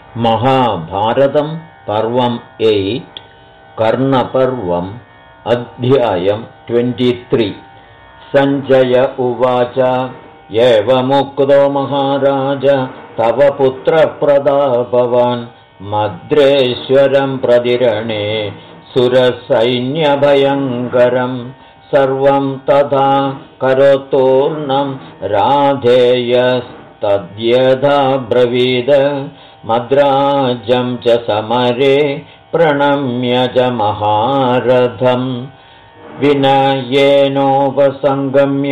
महाभारतं पर्वम् 8 कर्णपर्वम् अध्यायम् 23 सञ्जय उवाच एवमुक्तो महाराज तव पुत्रप्रतापवान् मद्रेश्वरं प्रतिरणे सुरसैन्यभयङ्करं सर्वं तथा करोतूर्णं राधेयस्तद्यथा ब्रवीद मद्राजं च समरे प्रणम्य च महारथम् विनयेनोपसङ्गम्य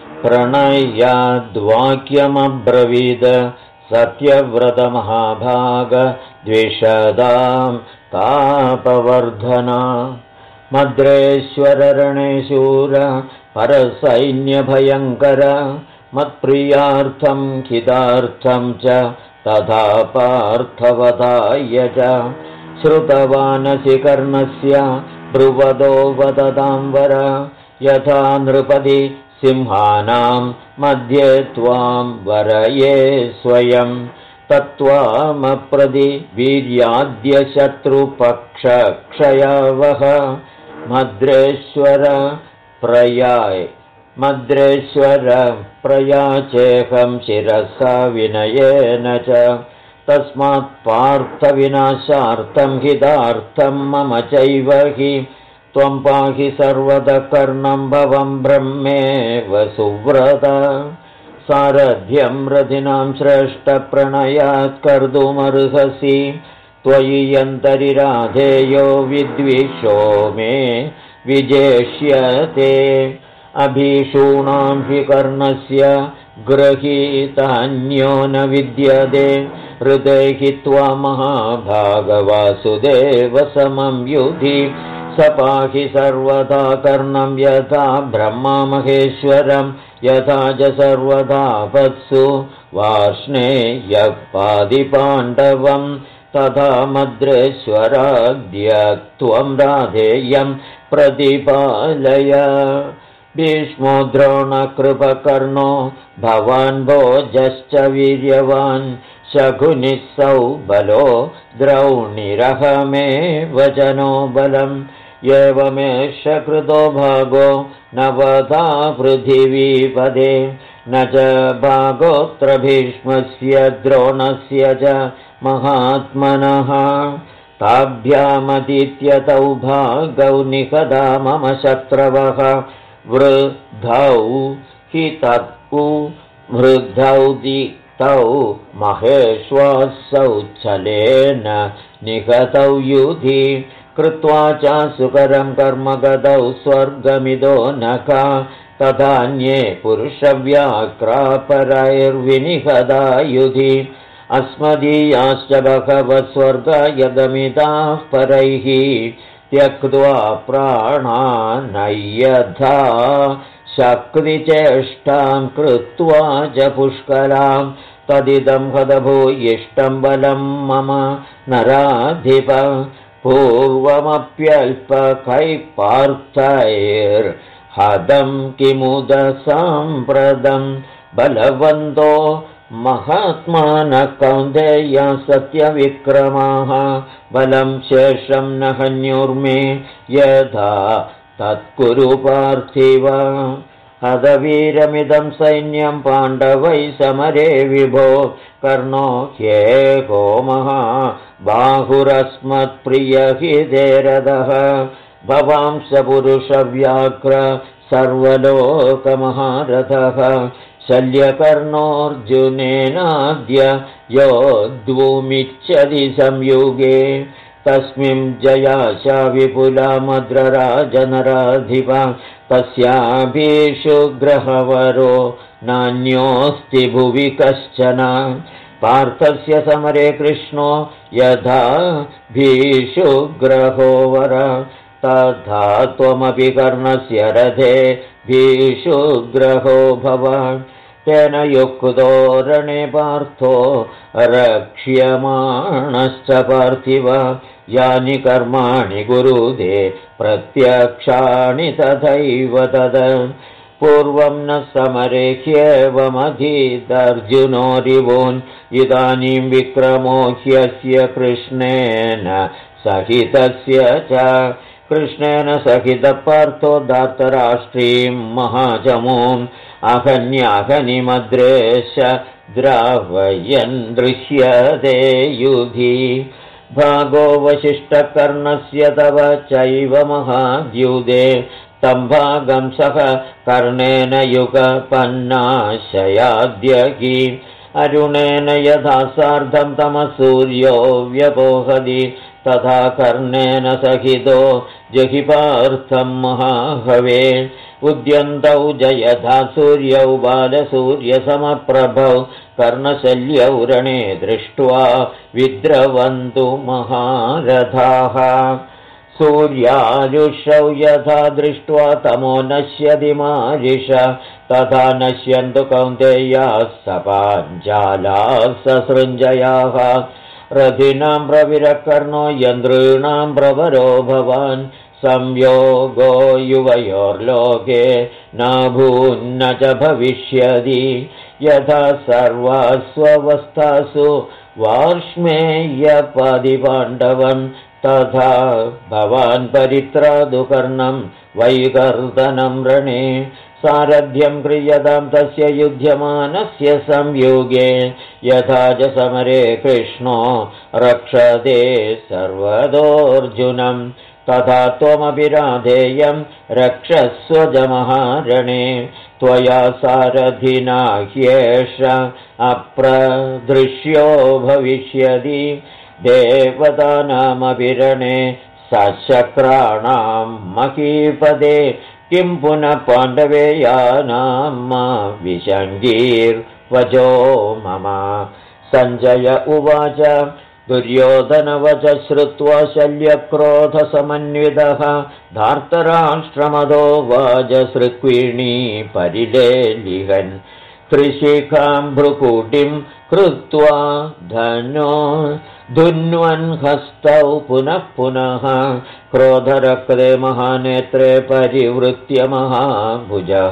प्रणयाद्वाक्यमब्रवीद सत्यव्रतमहाभाग द्विषदां तापवर्धना मद्रेश्वररणेशूर परसैन्यभयङ्कर मत्प्रियार्थं हितार्थं च तथा पार्थवदाय च श्रुतवानसि कर्णस्य ब्रुवदो वदतां वर यथा नृपति सिंहानां मध्ये त्वां वरये स्वयं तत्त्वामप्रति वीर्याद्यशत्रुपक्षक्षयावः मद्रेश्वर प्रयाचेहं शिरसा विनयेन च तस्मात् पार्थविनाशार्थं हितार्थं मम चैव हि त्वं पाहि सर्वतः कर्णं भवं ब्रह्मेव सुव्रत सारथ्यं रथिनां श्रेष्ठप्रणयात् कर्तुमर्हसि त्वयि यन्तरिराधेयो विद्विषो मे विजेष्यते अभीषूणां हि कर्णस्य गृहीतान्यो न विद्यते हृदे हि त्वा महाभागवासुदेव समं युधि स पाहि सर्वदा कर्णं यथा ब्रह्मा महेश्वरं यथा च सर्वदा वत्सु वार्ष्णेयः पादिपाण्डवं तथा मद्रेश्वराद्य त्वं राधेयं प्रतिपालय भीष्मो द्रोणकृपकर्णो भवान् भोजश्च वीर्यवान् शकुनिः सौबलो द्रौणिरहमेव जनो बलम् एवमेष कृतो भागो नवधा पृथिवीपदे न च भागोऽत्र भीष्मस्य द्रोणस्य च महात्मनः ताभ्यामतीत्यतौ भागौ निहता मम शत्रवः वृद्धौ हि तत्पु वृद्धौ दिक्तौ महेश्वासौ छलेन निहतौ युधि कृत्वा च सुकरं कर्म गतौ स्वर्गमिदो नखा तथान्ये पुरुषव्याक्रापरैर्विनिहता युधि अस्मदीयाश्च बहवः स्वर्गाय गमिताः परैः त्यक्त्वा प्राणानय्यथा शक्तिचेष्टां कृत्वा च पुष्कलां तदिदं हतभूयिष्टं बलं मम नराधिप पूर्वमप्यल्पकैः पार्थैर्हतं किमुदसाम्प्रतं बलवन्तो महात्मानः कौन्तेय सत्यविक्रमाः बलं शेषं न हन्युर्मे यथा तत्कुरु पार्थिव हतवीरमिदं सैन्यं पाण्डवैः समरे विभो कर्णो ह्येको महाबाहुरस्मत्प्रियहितेरदः भवांस पुरुषव्याघ्र सर्वलोकमहारथः शल्यकर्णोऽर्जुनेनाद्य योद्धुमिच्छति संयुगे तस्मिन् जयाशा विपुला मद्रराजनराधिप तस्याभीषु ग्रहवरो नान्योऽस्ति भुवि कश्चन पार्थस्य समरे कृष्णो यथा भीषु ग्रहो वर तथा त्वमपि कर्णस्य रथे भीषु ग्रहो भव तेन युक्तो रणे पार्थो रक्ष्यमाणश्च पार्थिव यानि कर्माणि कुरुते प्रत्यक्षाणि तथैव तद पूर्वं न समरे ह्येवमधीदर्जुनो रिवून् इदानीं विक्रमो ह्यस्य कृष्णेन सहितस्य च कृष्णेन सहितपार्थो धार्तराष्ट्रीं महाजमूम् अहन्याहनिमद्रेश द्रावयन् दृश्यते युधि भागो वसिष्ठकर्णस्य तव चैव महाद्युदे तं भागं सह कर्णेन युगपन्नाशयाद्यहि अरुणेन यथा सार्धं तमसूर्यो व्यपोहति तथा कर्णेन सहितो जहिपार्थं महाहवे उद्यन्तौ जयथा सूर्यौ बालसूर्यसमप्रभौ कर्णशल्यौ रणे दृष्ट्वा विद्रवन्तु महारथाः सूर्यायुषौ यथा दृष्ट्वा तमो नश्यति मारिष तथा नश्यन्तु कौन्तेयाः सपाञ्जालाः ससृञ्जयाः रथिनां प्रविरकर्णो यन्द्रीणां प्रवरो भवान् संयोगो युवयोर्लोके नाभून्न च भविष्यति यथा सर्वास्वस्थासु वार्ष्मेयपदिपाण्डवन् तथा भवान् परित्रादुकर्णं वैकर्तनं रणे सारथ्यं क्रियतां तस्य युध्यमानस्य संयुगे यथा च समरे कृष्णो रक्षते सर्वदोऽर्जुनं तथा त्वमपि राधेयं रक्षस्वजमहारणे त्वया सारथिना ह्येष अप्रदृश्यो भविष्यति देवतानामपि रणे सशक्राणां महीपदे किं पुनः पाण्डवेयानां विशङ्गीर्वचो मम सञ्जय उवाच दुर्योधनवच श्रुत्वा शल्यक्रोधसमन्वितः धार्तराष्ट्रमदो वाजसृक्विणी परिलेलिहन् त्रिशिखां भ्रुकुटिं कृत्वा धनो धुन्वन् हस्तौ पुनः पुनः क्रोधरक्ते महानेत्रे परिवृत्य महाभुजः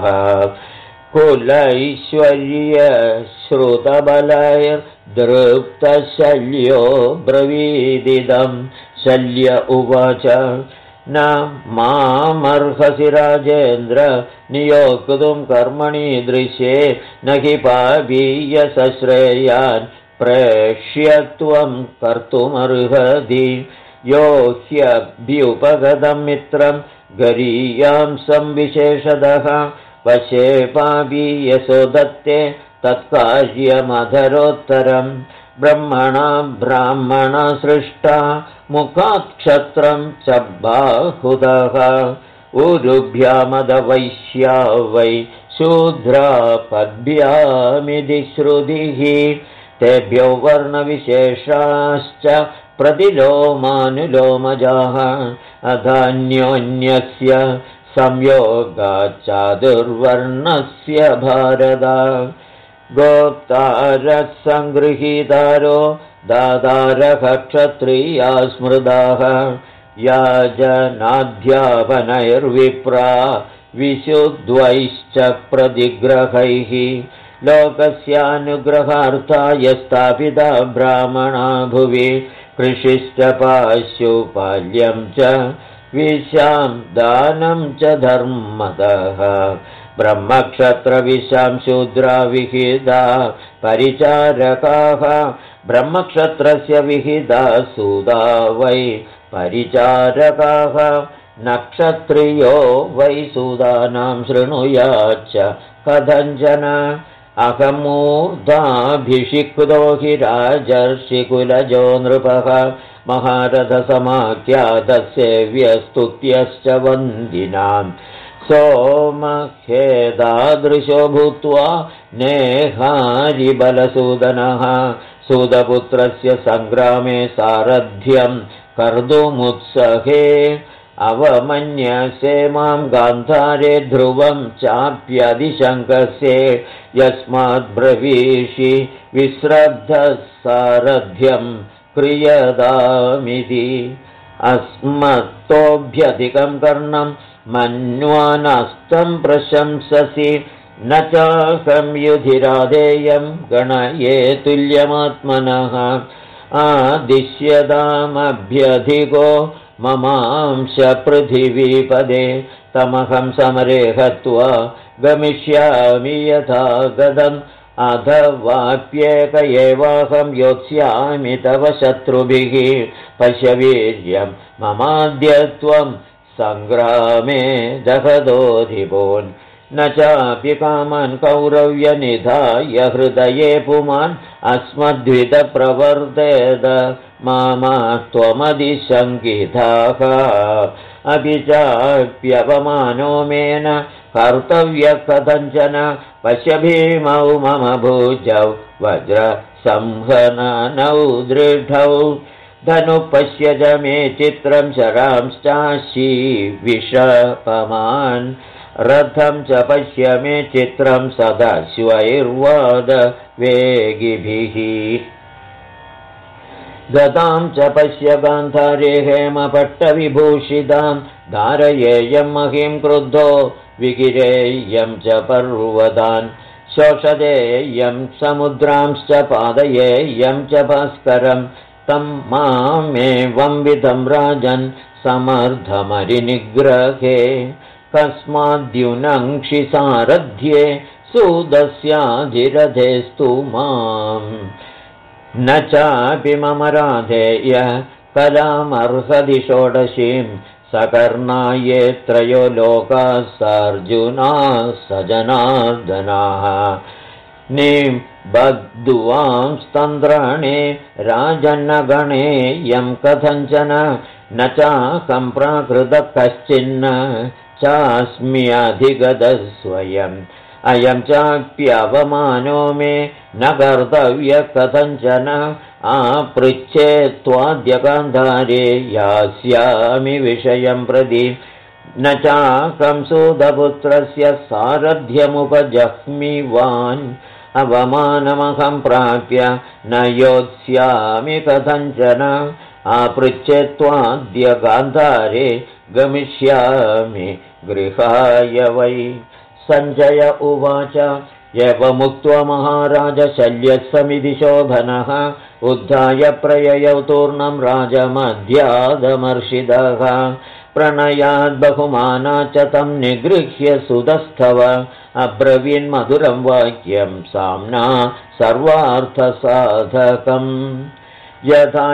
कुलैश्वर्यश्रुतबलैर्दृप्तशल्यो ब्रवीदिदं शल्य उवाच न मामर्हसि राजेन्द्र नियोक्तुं कर्मणि दृश्ये न हि पापीयसश्रेयान् प्रेक्ष्यत्वं कर्तुमर्हति यो ह्यभ्युपगतं मित्रं गरीयां संविशेषतः वशे पापीयसो दत्ते तत्कार्यमधरोत्तरं ब्रह्मणा ब्राह्मण सृष्टा मुखात् क्षत्रं च बाहुदः उरुभ्यामदवैश्या वै शूद्रा पद्भ्यामिति श्रुतिः तेभ्यो वर्णविशेषाश्च प्रतिलोमानुलोमजाः अधान्योन्यस्य संयोगाच्चादुर्वर्णस्य भारत गोप्तारः सङ्गृहीतारो दातारः क्षत्रिया स्मृताः याजनाध्यापनैर्विप्रा विशुद्वैश्च प्रतिग्रहैः लोकस्यानुग्रहार्थाय स्थापिता ब्राह्मणा भुवि कृषिश्च पाशुपाल्यं च विशां दानं च धर्मतः ब्रह्मक्षत्रविशां शूद्रा विहिता परिचारकाः ब्रह्मक्षत्रस्य विहिता सूदा वै परिचारकाः नक्षत्रियो वै सूदानां शृणुयाच्च कथञ्चन अहमूर्धाभिषिक्तो हि राजर्षिकुलजो नृपः महारथसमाख्यातसेव्यस्तुत्यश्च वन्दिनाम् सोमखेदादृशो भूत्वा नेहारिबलसूदनः सूदपुत्रस्य सङ्ग्रामे सारथ्यं कर्तुमुत्सहे अवमन्यसे मां गान्धारे ध्रुवं चाप्यधिशङ्कसे यस्माद्ब्रवीषि विश्रद्धः सारथ्यं क्रियतामिति अस्मत्तोऽभ्यधिकं कर्णं मन्वानस्तं प्रशंससि न चाहं युधिराधेयं गणये तुल्यमात्मनः आदिश्यतामभ्यधिको ममांश पृथिवीपदे तमहं समरे हत्वा गमिष्यामि यथा गदम् अथवाप्येक एवाहं योत्स्यामि तव शत्रुभिः पश्य वीर्यं ममाद्यत्वं सङ्ग्रामे जगदोधिपोन् न चापि कामान् कौरव्यनिधाय हृदये पुमान् अस्मद्विधप्रवर्तेद मामा त्वमधिशङ्किताः अपि चाप्यपमानो मेन कर्तव्यकथञ्चन पश्य भीमौ मम भुजौ वज्रसंहननौ दृढौ धनुः पश्य च मे चित्रं शरांश्चाशीविषपमान् रथं च पश्य मे चित्रं सदाश्वैर्वाद वेगिभिः गतां च पश्य गान्धारे हेमपट्टविभूषितां धारयेयं महीं क्रुद्धो विगिरेयं च पर्वतान् शोषदेयं समुद्रांश्च पादयेयं च भास्करं तं मामेवं विधं राजन् समर्थमरिनिग्रहे कस्माद्युनङ्क्षि सारध्ये सुदस्याधिरथेस्तु माम् न चापि मम राधेय कलामर्हति षोडशीं सकर्णाये त्रयो लोकाः सार्जुनाः सजनार्दनाः निबद्धुवांस्तन्द्राणे राजन्नगणे यं कथञ्चन न चाकं प्राकृतः कश्चिन्न चास्म्यधिगतः स्वयम् अयं चाप्यवमानो मे न कर्तव्यः कथञ्चन आपृच्छे त्वाद्यगान्धारे यास्यामि विषयं प्रति न चाकं सूतपुत्रस्य सारथ्यमुपजह्मिवान् अवमानमहं प्राप्य न योत्स्यामि कथञ्चन आपृच्छे त्वाद्यगान्धारे गमिष्यामि गृहाय वै सञ्जय उवाच एवमुक्त्वा महाराज शल्यसमिति शोभनः उद्धाय प्रययौ तूर्णं राजमध्यादमर्षिदः प्रणयाद्बहुमाना च तं निगृह्य सुतस्थव अब्रवीन्मधुरं वाक्यं साम्ना सर्वार्थसाधकम् यथा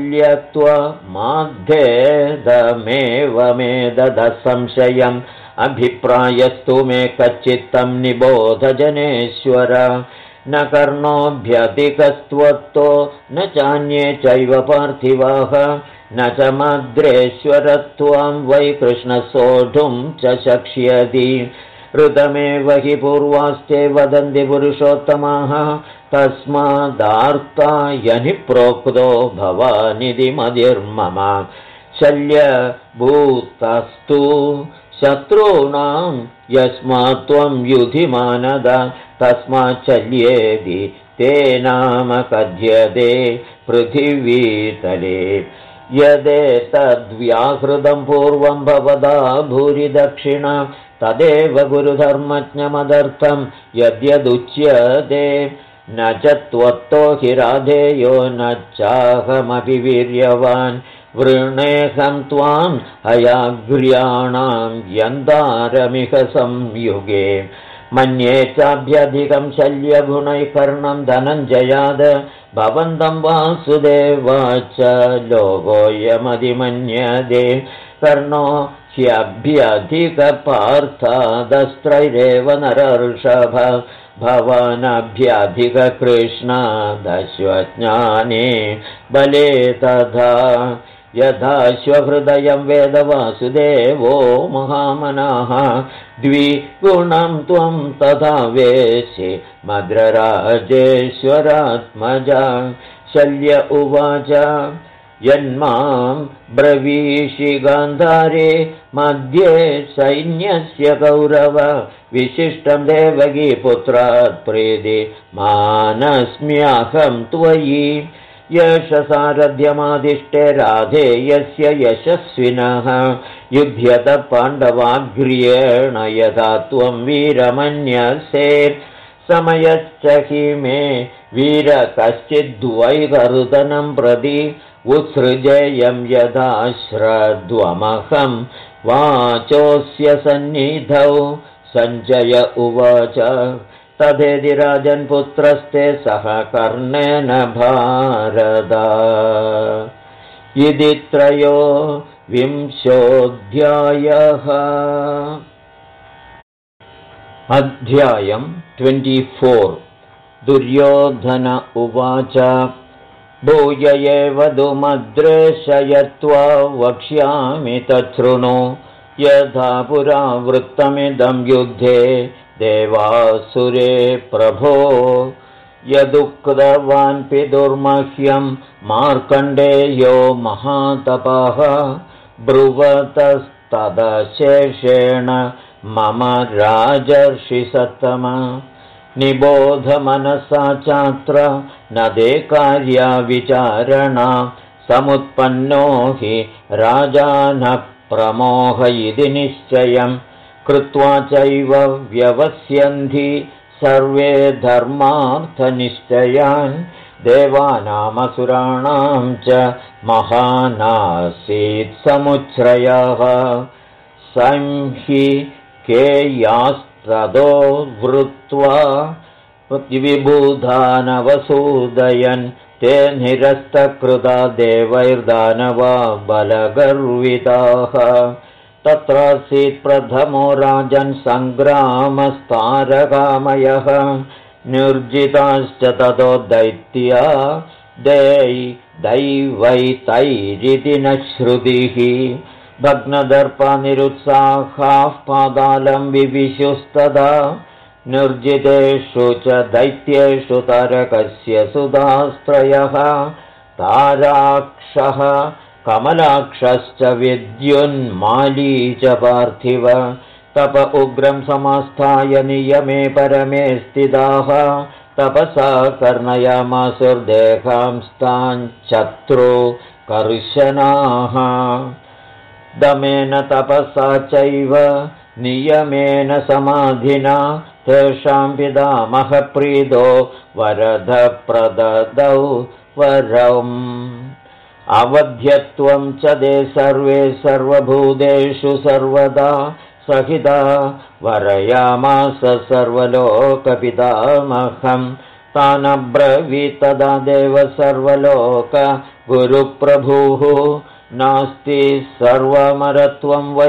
शल्यत्वमाद्धेदमेवमेदद संशयम् अभिप्रायस्तु मे कच्चित्तं निबोध जनेश्वर न कर्णोऽभ्यधिकस्त्वत्तो न चान्ये चैव पार्थिवाः न च मद्रेश्वरत्वं वै कृष्णः सोढुं च शक्ष्यति ऋतमेव हि पूर्वास्ते वदन्ति पुरुषोत्तमाः तस्मादार्ता यनि प्रोक्तो भवानिति मतिर्मम शल्यभूतस्तु शत्रूणां यस्मात् त्वं युधिमानद तस्माच्चल्येति ते नाम कथ्यते पृथिवीतले यदेतद्व्याहृतं पूर्वं भवदा भूरि दक्षिणा तदेव गुरुधर्मज्ञमदर्थं यद्यदुच्यते न च त्वत्तो हि राधेयो न चाहमपि वीर्यवान् वृणेऽहं त्वां हयाग्र्याणां यन्दारमिह संयुगे मन्ये चाभ्यधिकं शल्यगुणैः कर्णं धनञ्जयाद भवन्तं वासुदेवाच लोकोऽयमधिमन्यते कर्णो ह्यभ्यधिकपार्थादस्त्रैरेव नरर्षभ भवानभ्यधिककृष्णादश्वज्ञाने बले तथा यथाश्वहृदयं वेदवासुदेवो महामनाः द्विगुणं त्वं तथा वेशे मद्रराजेश्वरात्मजा शल्य उवाच यन्मां ब्रवीषि गान्धारे मध्ये सैन्यस्य कौरव विशिष्टं देवकीपुत्रात् प्रीति मानस्म्यहं त्वयि यश सारथ्यमादिष्टे राधेयस्य यशस्विनः युध्यत पाण्डवाग्र्येण यथा त्वं वीरमन्यसे समयश्च हि मे वीर कश्चिद्वैकरुतनं प्रति उत्सृजेयं यथा श्रद्वमहं वाचोऽस्य सन्निधौ सञ्जय उवाच तथेति राजन्पुत्रस्ते सह कर्णेन भारत इति 23 अध्यायं 24 दुर्योधन उवाच भूय एव दुमद्रेशयत्वा वक्ष्यामि तच्छृणु यथा पुरा वृत्तमिदं युद्धे देवासुरे प्रभो यदुक्तवान् पितुर्मह्यं मार्कण्डेयो महातपः ब्रुवतस्तदशेषेण मम राजर्षिसत्तम निबोध मनसा चात्र न ते कार्या विचारणा समुत्पन्नो हि राजानः प्रमोह इति निश्चयं कृत्वा चैव व्यवस्यन्ति सर्वे धर्मार्थनिश्चयान् देवानामसुराणां च महानासीत् समुच्छ्रयः संहि केयास्तदो वृत्वा विबुधानवसूदयन् ते निरस्तकृता देवैर्दानवा बलगर्विताः तत्रासीत् प्रथमो राजन् सङ्ग्रामस्तारकामयः निर्जिताश्च ततो दैत्या दैवैतैरिति न श्रुतिः भग्नदर्पनिरुत्साहाः पादालं विविशुस्तदा निर्जितेषु च दैत्येषु तारकस्य सुधास्त्रयः ताराक्षः कमलाक्षश्च विद्युन्माली च पार्थिव तप उग्रं समास्थाय नियमे परमे स्थिताः तपसा कर्णयामासुर्देहांस्ताञ्चत्रो कर्शनाः दमेन तपसा चैव नियमेन समाधिना तेषां पितामहप्रीतो वरदप्रददौ वरम् अवध्यत्वं च ते सर्वे सर्वभूतेषु सर्वदा सहिता वरयामास सर्वलोकपितामहं तानब्रवीत् तदा देव सर्वलोक गुरुप्रभुः नास्ति सर्वमरत्वं वै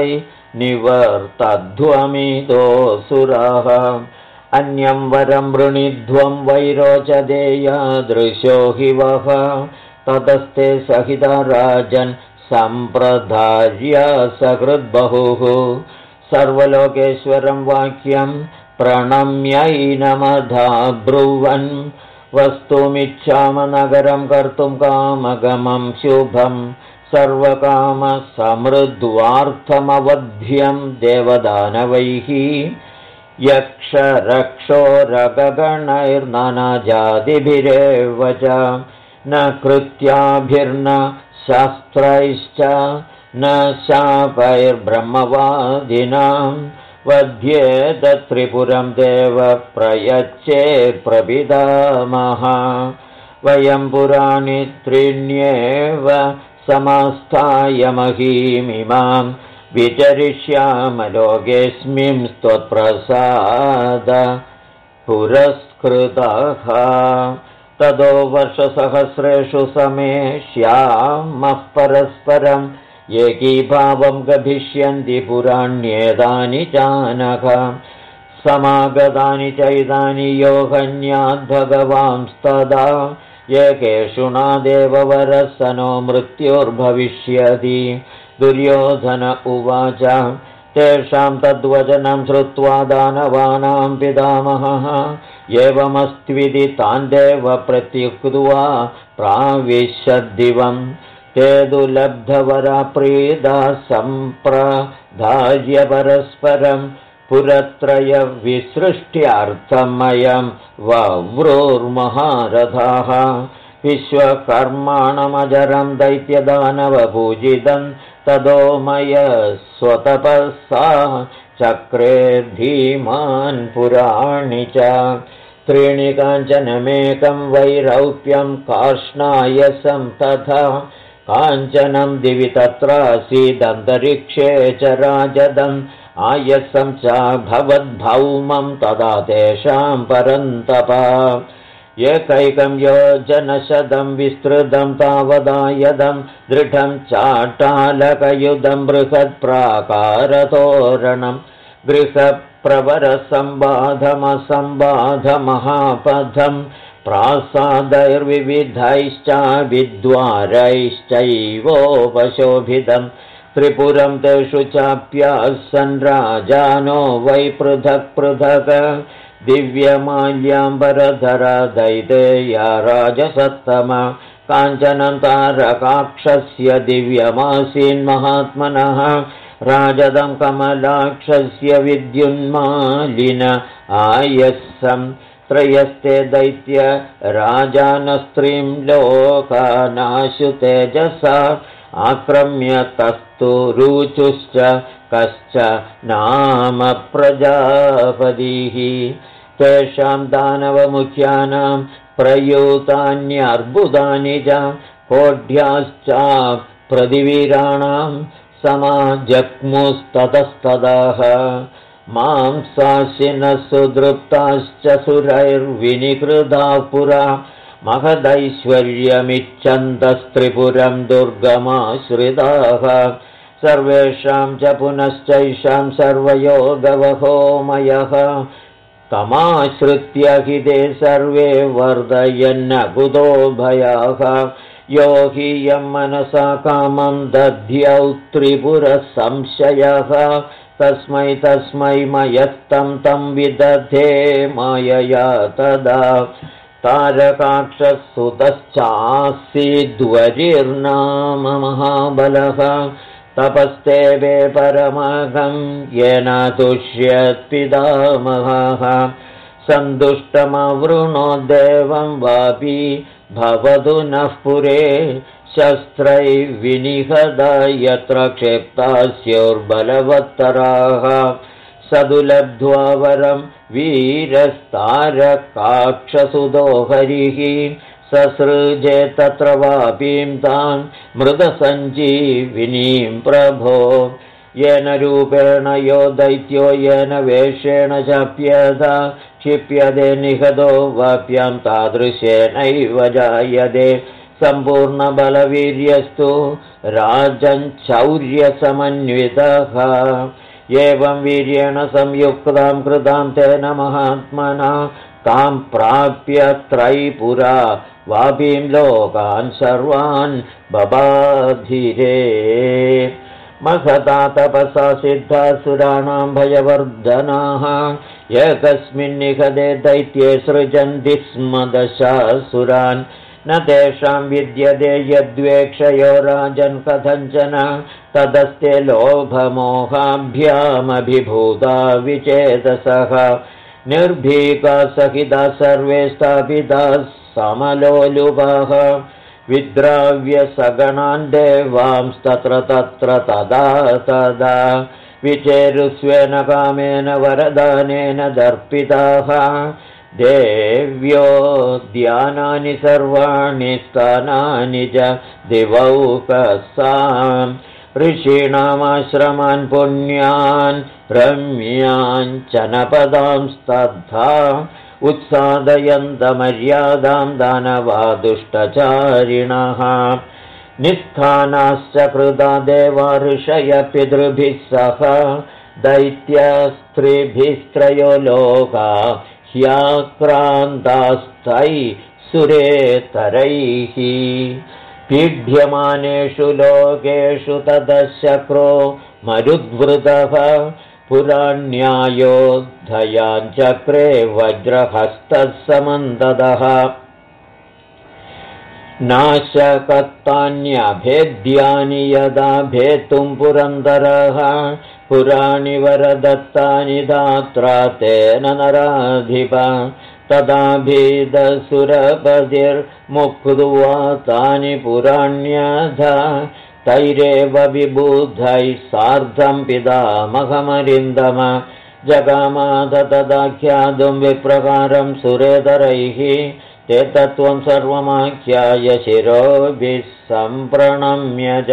निवर्तध्वमिदोऽसुराः अन्यं वरं वृणीध्वं वै रोचते यादृशो हि वः ततस्ते सहिता राजन् सम्प्रदार्य सकृद्बहुः सर्वलोकेश्वरं वाक्यं प्रणम्यैनमधा ब्रुवन् वस्तुमिच्छामनगरं कर्तुं कामगमं शुभं सर्वकामसमृद्ध्वार्थमवध्यं देवदानवैः यक्षरक्षोरगगणैर्नानाजातिभिरेव च न कृत्याभिर्न शास्त्रैश्च न शापैर्ब्रह्मवादिनां वध्येत त्रिपुरं देव प्रयच्चेत्प्रपितामह वयं पुराणि त्रीण्येव समास्थाय महीमिमां विचरिष्यामलोकेऽस्मिन् त्वत्प्रसाद पुरस्कृतः ततो वर्षसहस्रेषु समेष्यामः परस्परम् एकीभावं गभिष्यन्ति पुराण्येतानि चानघ समागतानि चैतानि योगन्याद्भगवांस्तदा एकेषु नादेववरसनो मृत्युर्भविष्यति दुर्योधन उवाच तेषां तद्वचनं श्रुत्वा दानवानां पितामहः एवमस्त्विति तान् देव प्रत्युक्त्वा प्राविशद्दिवम् ते दुलब्धवरा प्रीदा सम्प्रधार्य परस्परं पुरत्रयविसृष्ट्यर्थमयं वव्रूर्महारथाः विश्वकर्माणमजरं दैत्यदानवपूजितं तदो मयस्वतपसा चक्रे धीमान् पुराणि च त्रीणि काञ्चनमेकं वैरौप्यं कार्ष्णायसं तथा काञ्चनं दिवि तत्रासीदन्तरिक्षे च राजदम् आयसं च भवद्भौमं तदा तेषां परन्तप एकैकं योजनशतं विस्तृतं तावदायदं दृढं चाटालकयुधं बृहत्प्राकारतोरणं गृहप्रवरसम्बाधमसम्बाधमहापथं प्रासादैर्विविधैश्च विद्वारैश्चैवोपशोभितं त्रिपुरं तेषु चाप्यासन् राजानो वै पृथक् पृथक् दिव्यमाल्याम्बरधरा दैतेया राजसत्तमा काञ्चनं तारकाक्षस्य दिव्यमासीन्महात्मनः राजदं कमलाक्षस्य विद्युन्मालिन आयस्सं त्रयस्ते दैत्य राजानस्त्रीं लोकानाशु तेजसा आक्रम्य तस्तु रुचुश्च कश्च नाम प्रजापतिः तेषां दानवमुख्यानां प्रयूतान्यर्बुदानि च कोढ्याश्च प्रतिवीराणां समाजग्मुस्ततस्ततः मांसाशिनः सुदृप्ताश्च सुरैर्विनिकृताः पुरा महदैश्वर्यमिच्छन्तस्त्रिपुरं दुर्गमाश्रिताः सर्वेषां च पुनश्चैषां सर्वयोगवहोमयः तमाश्रित्य हि ते सर्वे वर्धयन्न कुतो भयाः यो हि यं मनसा कामं दध्यौ त्रिपुरसंशयः तस्मै मयस्तं तं विदधे मायया तदा तारकाक्षसुतश्चासीद्वरिर्नाम महाबलः तपस्तेवे परमगं येन तुष्यत्पितामहः सन्तुष्टमवृणोद्देवं वापि भवतु नः पुरे शस्त्रैर्विनिहता यत्र क्षेप्तास्योर्बलवत्तराः सदुलब्ध्वा वरं वीरस्तारकाक्षसुतो हरिः ससृजे तत्र वापीं तान् मृतसञ्जीविनीं प्रभो येन रूपेण यो दैत्यो येन वेषेण चाप्यदा क्षिप्यते निहतो वाप्यां तादृशेनैव जायते सम्पूर्णबलवीर्यस्तु राजञ्चौर्यसमन्वितः एवं वीर्येण संयुक्तां कृतां तेन महात्मना तां प्राप्य त्रैपुरा वापीं लोकान् सर्वान् बबाधिरे महता तपसा सिद्धासुराणां भयवर्धनाः एकस्मिन्निहते दैत्ये सृजन्ति स्म दशासुरान् न तेषां विद्यते यद्वेक्षयो राजन् कथञ्चन तदस्ते लोभमोहाभ्यामभिभूता विचेतसः निर्भीका सहिता सर्वे स्थापिताः समलोलुपाः विद्राव्य सगणान् देवांस्तत्र तत्र तदा विचेरुस्वेन कामेन वरदानेन दर्पिताः देव्यो ध्यानानि सर्वाणि स्थानानि च दिवौकसाम् ऋषीणामाश्रमान् पुण्यान् रम्याञ्चनपदांस्तथा उत्सादयन्तमर्यादां दानवा दुष्टचारिणः निस्थानाश्च कृता देवा ऋषयः पितृभिः सह दैत्यस्त्रिभिस्त्रयो लोका ह्याक्रान्तास्तै सुरेतरैः पीड्यमानेषु लोकेषु ततश्चक्रो मरुद्वृतः पुराण्यायोद्धयाञ्चक्रे वज्रहस्तः समन्ततः नाशकत्तान्यभेद्यानि यदा भेतुं पुरन्दरः पुराणि वरदत्तानि धात्रा तेन नराधिप तदाभिदसुरपतिर्मुक्त्वा तानि पुराण्यथा तैरेव विबुधैः सार्धं पितामहमरिन्दम जगामाथ तदाख्यातुं विप्रकारं सुरेतरैः ते तत्त्वं सर्वमाख्याय शिरोभिः सम्प्रणम्य च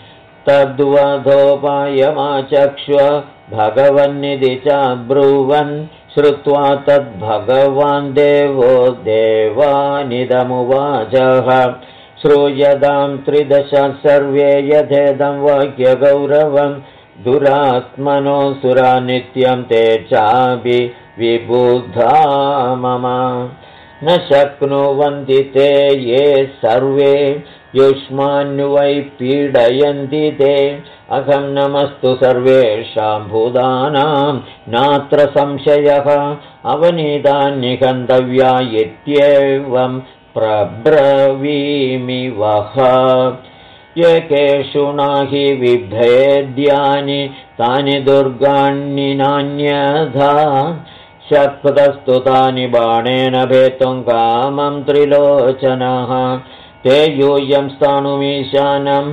तद्वधोपायमाचक्ष्व भगवन्निधि च ब्रुवन् श्रुत्वा तद्भगवान् देवो देवानिदमुवाचः श्रूयतां त्रिदश सर्वे यथेदं वाक्यगौरवं दुरात्मनो सुरा नित्यं ते चापि विबुधा मम न शक्नुवन्ति ते ये सर्वे युष्मान्वै पीडयन्ति ते अहं नमस्तु सर्वेषां भूतानां नात्र संशयः अवनीतान्निहन्तव्या इत्येवं प्रब्रवीमि वः एकेषु नाहि विभेद्यानि तानि दुर्गाणि नान्यथा शक्तस्तु तानि बाणेन भेतुं कामं त्रिलोचनः ते यूयं स्थाणुमीशानं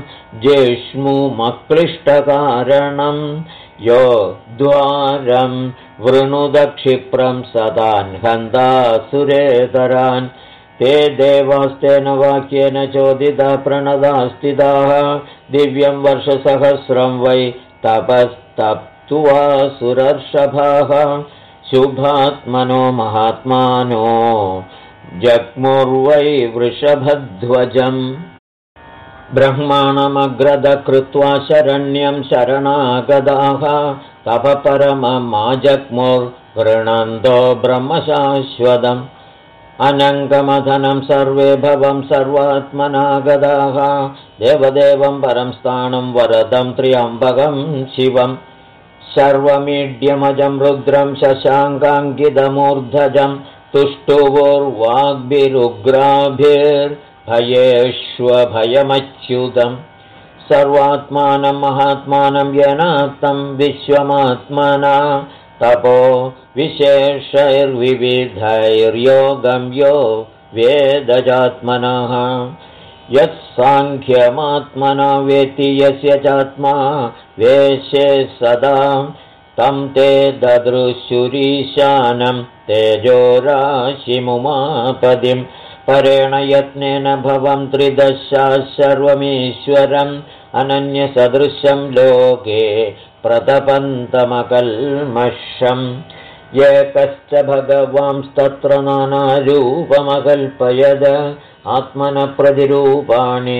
जिष्णुमक्लिष्टकारणं यो द्वारं वृणुदक्षिप्रं सदान् हन्तासुरेतरान् ते देवास्तेन वाक्येन चोदिता प्रणदास्थिताः दिव्यं वर्षसहस्रं वै तपस्तप्त्वा सुरर्षभाः शुभात्मनो महात्मानो जग्मुर्वै वृषभध्वजम् ब्रह्माणमग्रदकृत्वा शरण्यं शरणागताः तपपरममाजग्मुर्गृह्णन्तो ब्रह्मशाश्वतम् अनङ्गमधनं सर्वे भवं सर्वात्मनागताः देवदेवं परं स्थानं वरदं त्र्यम्बकं शिवं सर्वमीड्यमजं रुद्रं शशाङ्काङ्कितमूर्धजं तुष्टुवोर्वाग्भिरुग्राभिर्भयेष्वभयमच्युतं सर्वात्मानं महात्मानं येनात्तं विश्वमात्मना तपो विशेषैर्विविधैर्योगं यो वेदजात्मनः यत्साङ्ख्यमात्मना वेत्ति यस्य चात्मा वेशे सदा तं ते ददृशुरीशानं तेजोराशिमुमापदिं परेण यत्नेन भवं त्रिदशा सर्वमीश्वरम् अनन्यसदृशं लोके प्रतपन्तमकल्मषम् एकश्च भगवांस्तत्र नानारूपमकल्पयद आत्मनः प्रतिरूपाणि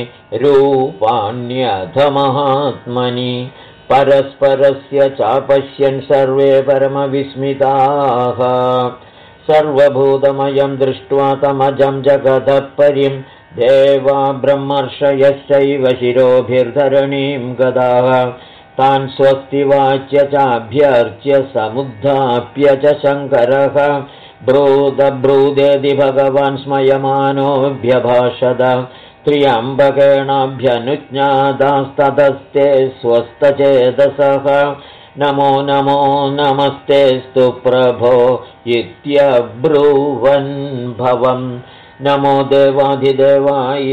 रूपाण्यधमहात्मनि परस्परस्य चापश्यन् सर्वे परमविस्मिताः सर्वभूतमयं दृष्ट्वा तमजं जगतः परिं देवा ब्रह्मर्षयश्चैव शिरोभिर्धरणीं गदाः तान् स्वस्ति वाच्य चाभ्यर्च्य समुद्धाप्य च शङ्करः ब्रूदेति भगवान् स्मयमानोऽभ्यभाषत त्र्यम्बकेणाभ्यनुज्ञातास्ततस्ते स्वस्थचेतसः नमो नमो नमस्तेस्तु प्रभो इत्यब्रुवन् भवम् नमो देवाधिदेवाय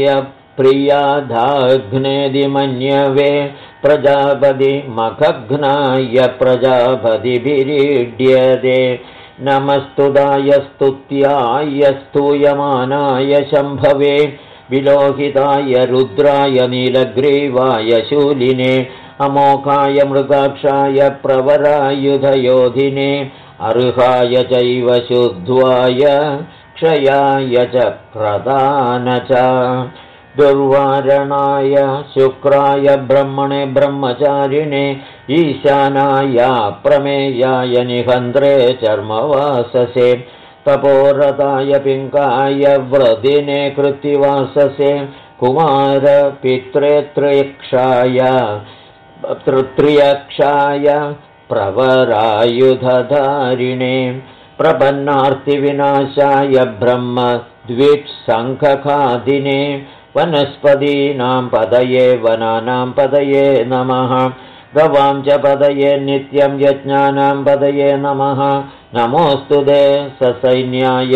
प्रियाधाग्नेदिमन्यवे प्रजापति मखघ्नाय प्रजापतिभिरीड्यते नमस्तुदाय स्तुत्याय स्तूयमानाय शम्भवे विलोहिताय रुद्राय नीलग्रीवाय शूलिने अमोघाय मृगाक्षाय प्रवरायुधयोधिने अर्हाय चैव शुद्ध्वाय क्षयाय च क्रदान च दुर्वारणाय शुक्राय ब्रह्मणे ब्रह्मचारिणे ईशानाय प्रमेयाय निहन्त्रे चर्मवाससे तपोरताय पिङ्काय व्रदिने कृत्तिवाससे कुमार पित्रेत्रयक्षाय तृतीयक्षाय प्रवरायुधधारिणे प्रपन्नार्तिविनाशाय ब्रह्म द्वित्सङ्खखादिने वनस्पतीनां पदये वनानां पदये नमः गवां च पदये नित्यं यज्ञानां पदये नमः नमोऽस्तु ते ससैन्याय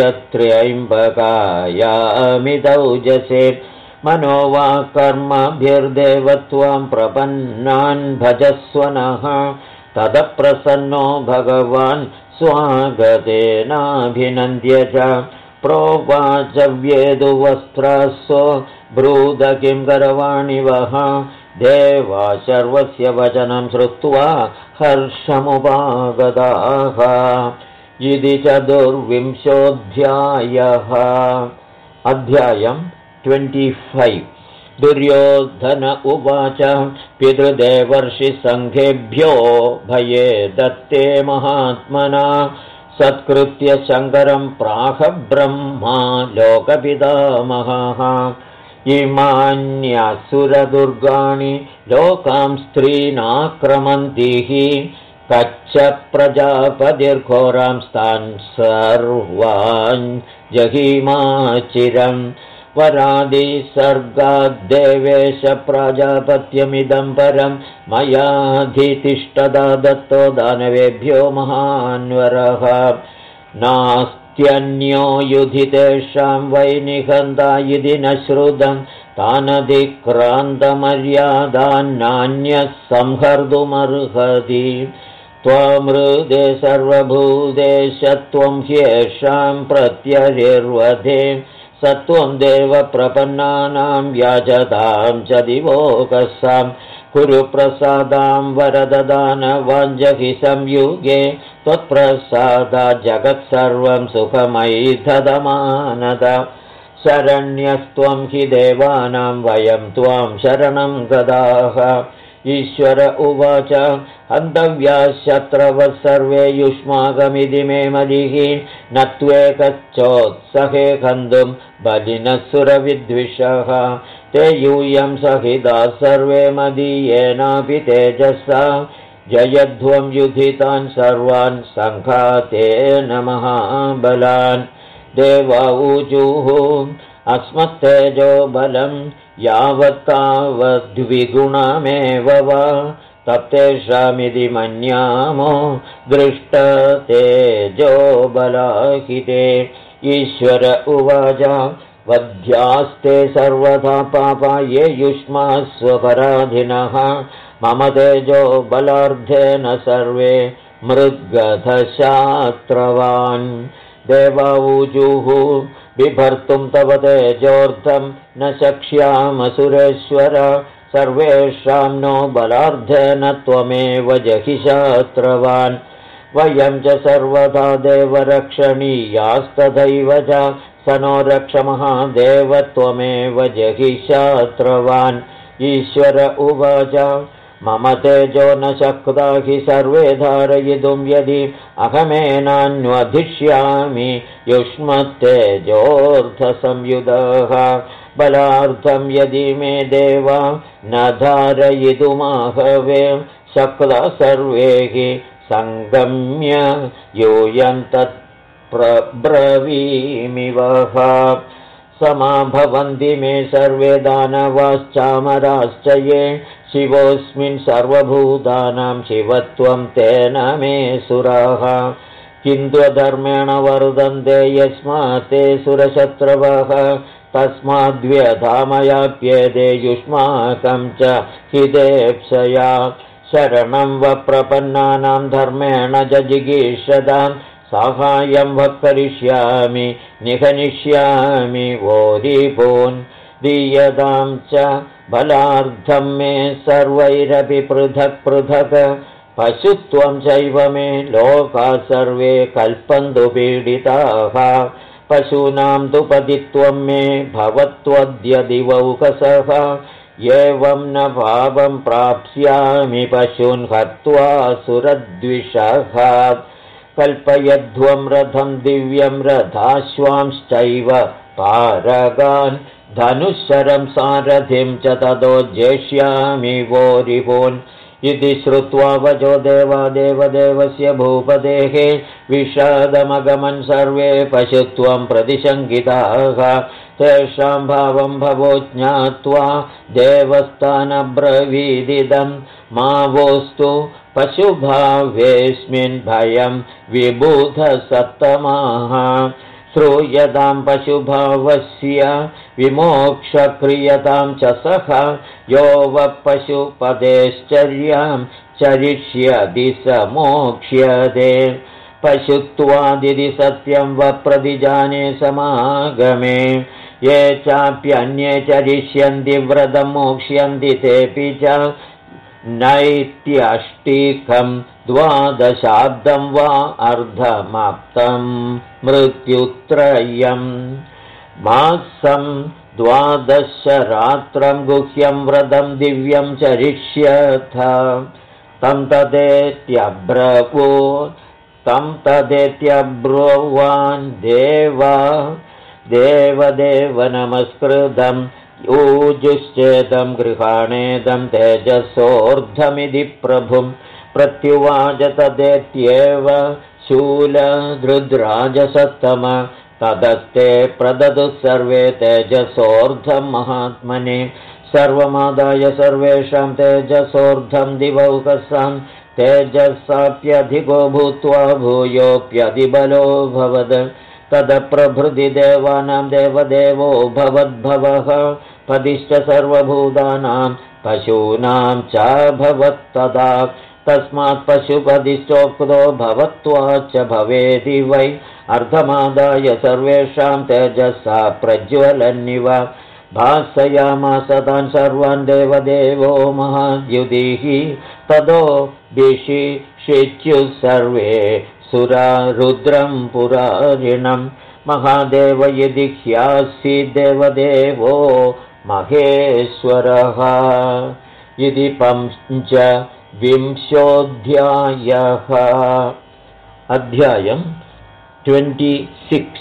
त्र्यम्बकायामितौजसे मनो वा कर्मभिर्देवत्वां प्रपन्नान् भजस्वनः तदप्रसन्नो भगवान् स्वागतेनाभिनन्द्य च प्रोवाच व्येदुवस्त्रास्सो ब्रूद किं करवाणि वः देवा सर्वस्य वचनं श्रुत्वा हर्षमुपागताः इति 24 अध्यायम् 25 दुर्योधन उवाच पितृदेवर्षिसङ्घेभ्यो भये दत्ते महात्मना सत्कृत्य शङ्करं प्राह ब्रह्मा लोकपितामहः इमान्यसुरदुर्गाणि लोकां स्त्रीनाक्रमन्तिः कच्छ प्रजापतिर्घोरां स्तान् सर्वान् जहिमाचिरम् वरादिसर्गाद्देवेश प्राजापत्यमिदं परं मयाधितिष्ठदा दत्तो दानवेभ्यो महान्वरः नास्त्यन्यो युधि तेषां वै निहन्ता इति न श्रुतं तानधिक्रान्तमर्यादान्नान्यः संहर्तुमर्हति त्वमृदे सर्वभूतेश त्वं ह्येषां प्रत्यरिर्वधे सत्वं देवप्रपन्नानां व्याजतां च दिवोकसां कुरुप्रसादां वरददानवाञ्जहि संयुगे त्वत्प्रसादा जगत्सर्वं सुखमैधदमानद शरण्यस्त्वं हि देवानां वयं त्वां शरणं गदाः ईश्वर उवाच हन्तव्याः शत्रवः सर्वे युष्माकमिति मे मदिः न त्वेकश्चोत्सहे हन्तुं बलिनः सुरविद्विषः ते यूयं सहिता सर्वे मदीयेनापि तेजसा जयध्वं युधितान् सर्वान् सङ्घातेन महाबलान् देवा ऊचुः अस्मत्तेजो बलं यावत्तावद्विगुणमेव वा तप्तेषामिति मन्यामो दृष्टतेजो बलाहिते ईश्वर उवाच वध्यास्ते सर्वथा पापा ये युष्मा स्वपराधिनः मम तेजो बलार्धेन सर्वे मृद्गधशास्त्रवान् देवाऊजुः बिभर्तुं तव तेजोर्थं न शक्ष्यामसुरेश्वर सर्वेषां नो बलार्धेन त्वमेव जहि शास्त्रवान् वयं च सर्वदा देवरक्षणीयास्तथैव च स नो रक्ष महादेव त्वमेव जहि शास्त्रवान् ईश्वर उवाच मम तेजो न शक्ता हि सर्वे धारयितुं यदि अहमेनान्वधिष्यामि युष्मत्तेजोऽर्धसंयुतः बलार्थं यदि मे देवा न धारयितुमाहवे शक्ता सर्वे हि सङ्गम्य यूयं तत्प्रब्रवीमि वः समाभवन्ति मे सर्वे दानवाश्चामराश्च ये शिवोऽस्मिन् सर्वभूतानां शिवत्वं तेन मे सुराः किन्तु धर्मेण वर्धन्ते यस्मात् ते सुरशत्रवः तस्माद्व्यधामयाप्येते युष्माकं च हितेप्सया शरणं वप्रपन्नानां धर्मेण च जिगीषतां साहाय्यं वक्करिष्यामि निहनिष्यामि वोरिपून् दीयतां च बलार्धं मे सर्वैरपि पृथक् पृथक् पशुत्वं चैव मे लोकाः सर्वे कल्पन्तु पीडिताः पशूनां तु पतित्वं मे भवत्वद्य दिवौकसः एवं न भावं प्राप्स्यामि पशून् हत्वा सुरद्विषः कल्पयध्वं रथं दिव्यं रथाश्वांश्चैव पारगान् धनुशरं सारथिं च ततो जेष्यामि वोरिपून् इति श्रुत्वा वचो देवादेवदेवस्य भूपतेः विषादमगमन् सर्वे पशुत्वं प्रतिशङ्किताः तेषां भावं भवो ज्ञात्वा देवस्थानब्रवीदिदं मा वोस्तु पशुभावेऽस्मिन् भयं विबुधसत्तमाः श्रूयतां पशुभावस्य विमोक्षक्रियतां च सः यो वः पशुपदेश्चर्यां चरिष्यति स मोक्ष्यते पशुत्वादिति सत्यं वप्रतिजाने समागमे ये चाप्यन्ये चरिष्यन्ति व्रतं मोक्ष्यन्ति तेऽपि च नैत्यष्टिकं 12 वा अर्धमाप्तं मृत्युत्रयम् मासं 12 रात्रं गुह्यं व्रतं दिव्यं चरिष्यथ तं तदेत्यब्रुवान् देवदेव नमस्कृतं ऊजुश्चेदं गृहाणेदं तेजसोर्धमिति प्रभुं प्रत्युवाच तदेत्येव शूलधृद्राजसत्तम तदस्ते प्रददुः सर्वे तेजसोर्धं महात्मने सर्वमादाय सर्वेषां तेजसोर्धं दिवौकसां तेजसाप्यधिको भूत्वा भूयोऽप्यधिबलो भवद तदप्रभृति देवानां देवदेवो भवद्भवः पदिश्च सर्वभूतानां पशूनां चाभवत्तदा तस्मात् पशुपदिश्चोक्तो भवत्वाच्च भवेति वै अर्धमादाय सर्वेषां तेजसा प्रज्वलन्निव भासयामास तान् सर्वान् देवदेवो महाद्युतिः ततो विशिशिच्युः सर्वे सुरा रुद्रं पुरारिणं महादेव यदि ह्यासि देवदेवो महेश्वरः इति 25 अध्यायं 26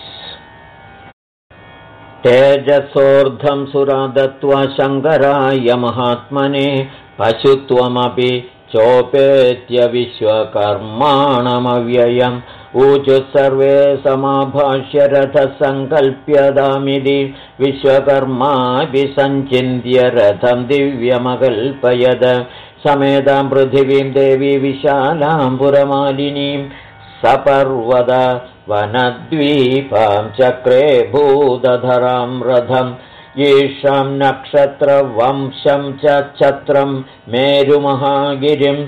तेजसोर्धं सुरा दत्त्वा शङ्कराय महात्मने पशुत्वमपि चोपेत्य विश्वकर्माणमव्ययम् ऊचुः सर्वे समाभाष्य रथसङ्कल्प्यदामिति विश्वकर्मापि सञ्चिन्त्य रथं दिव्यमकल्पयद समेतां पृथिवीं देवी विशालां पुरमालिनीं सपर्वद वनद्वीपां चक्रे भूतधरां रथम् येषां नक्षत्रवंशं च छत्रं मेरुमहागिरिम्